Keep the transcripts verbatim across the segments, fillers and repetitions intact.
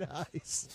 guys.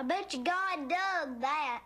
I bet you God dug that.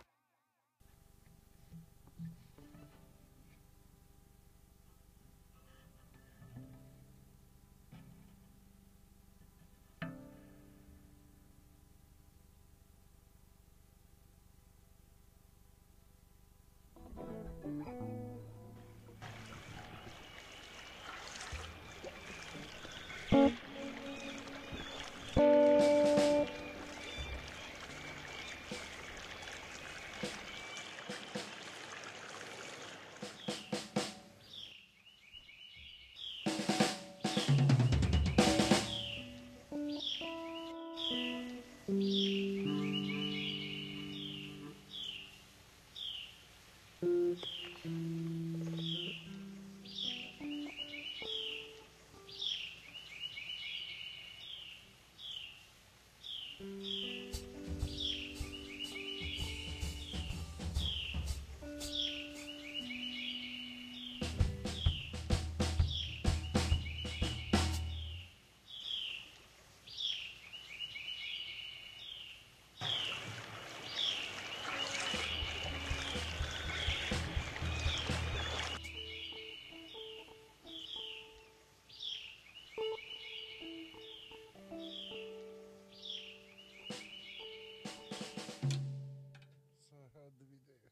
So I had to be there.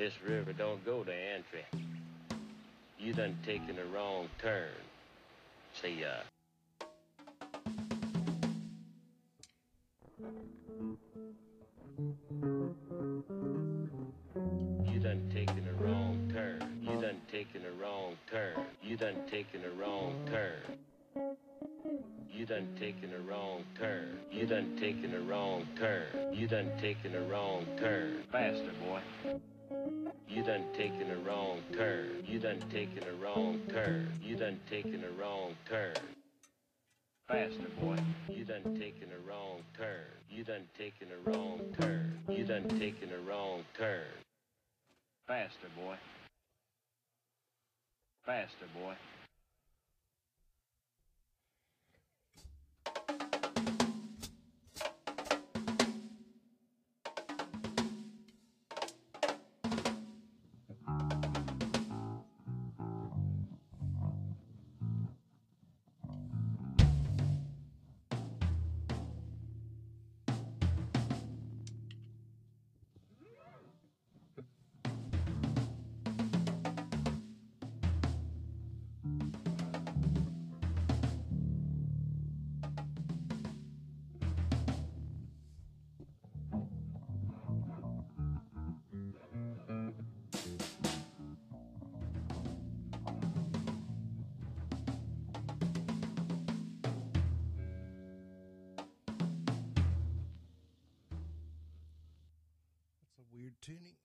This river don't go to Antry. You done taken a wrong turn. See ya. You done taken a wrong turn. You done taken a wrong turn. You done taken a wrong turn. You done taken a wrong turn. You done taken a wrong turn. You done taken a wrong turn. Faster, boy. You done taken a wrong turn. You done taken a wrong turn. You done taken a wrong turn. Faster, boy. You done taken a wrong turn. You done taken a wrong turn. You done taken a wrong turn. Faster, boy. Faster, boy. Weird tuning.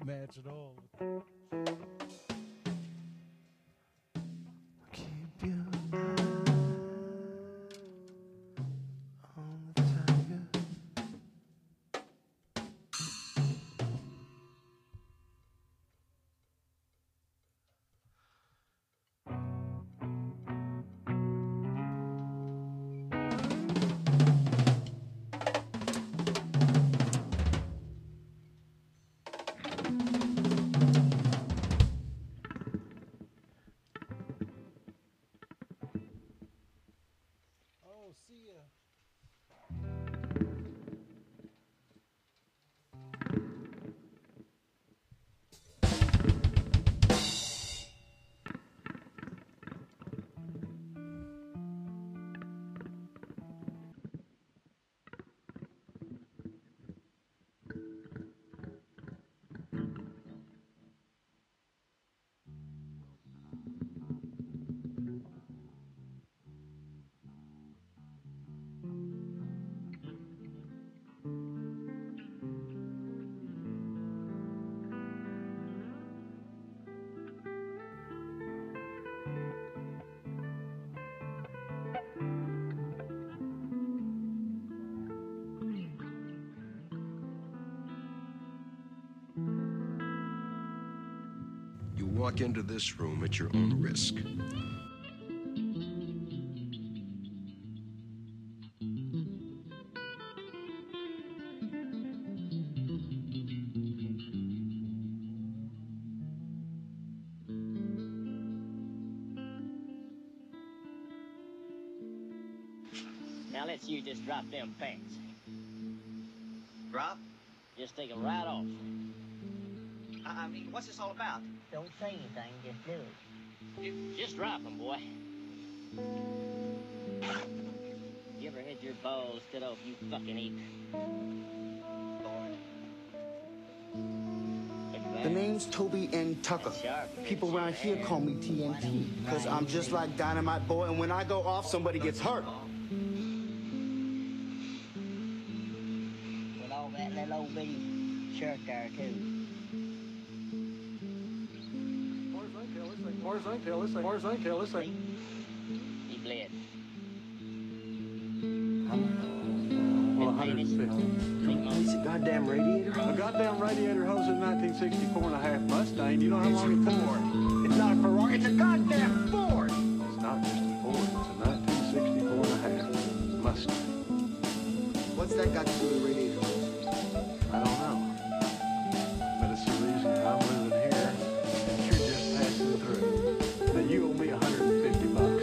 match at all. Keep your eye on the tiger. Oh, see ya. You walk into this room at your own risk. Now let's you just drop them pants. Drop? Just take them right off. I, I mean, what's this all about? Don't say anything, just do it. Just drop them, boy. You ever had your balls cut off, you fucking ape? The name's Toby N. Tucker. People around here call me T N T, because I'm just like Dynamite Boy, and when I go off, somebody gets hurt. With all that little old bitty shirt there, too. Mars ain't tell us. Mars ain't tell us. He bled. Well, one hundred fifty. Is it goddamn radiator? A goddamn radiator hose in nineteen sixty-four and a half Mustang. You know how long it took? It's not a Ferrari, it's a goddamn Ford! It's not just a Ford. It's a nineteen sixty-four and a half Mustang. What's that got to do with the radiator hose? I don't know. But it's the reason I'm living here. And you're just passing through. Now you owe me one hundred fifty bucks.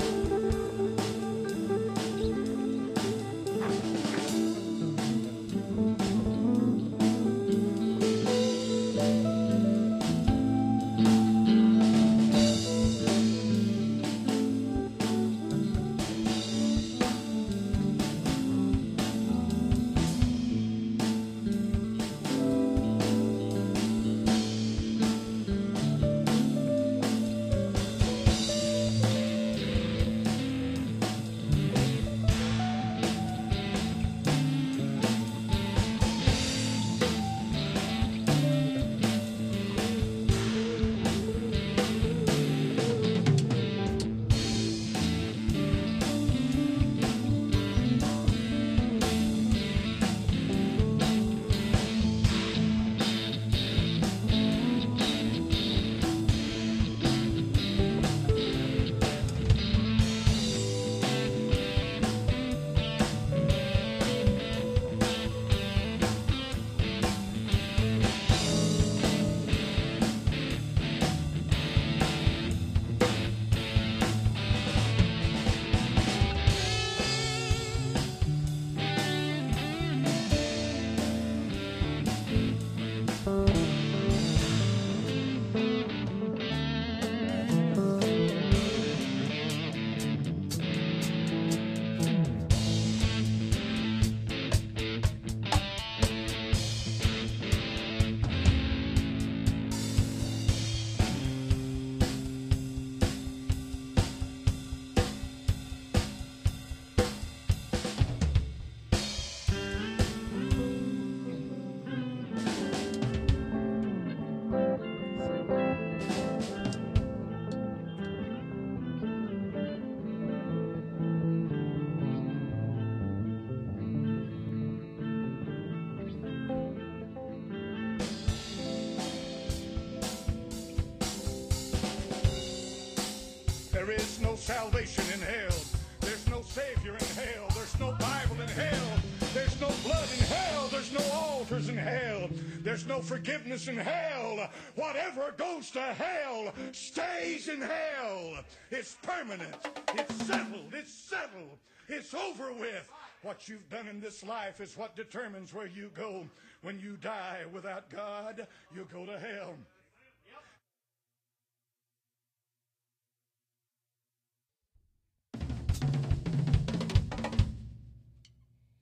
salvation in hell. There's no Savior in hell. There's no Bible in hell. There's no blood in hell. There's no altars in hell. There's no forgiveness in hell. Whatever goes to hell stays in hell. It's permanent. It's settled. It's settled. It's over with. What you've done in this life is what determines where you go. When you die without God, you go to hell.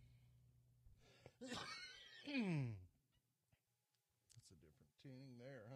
That's a different tuning there,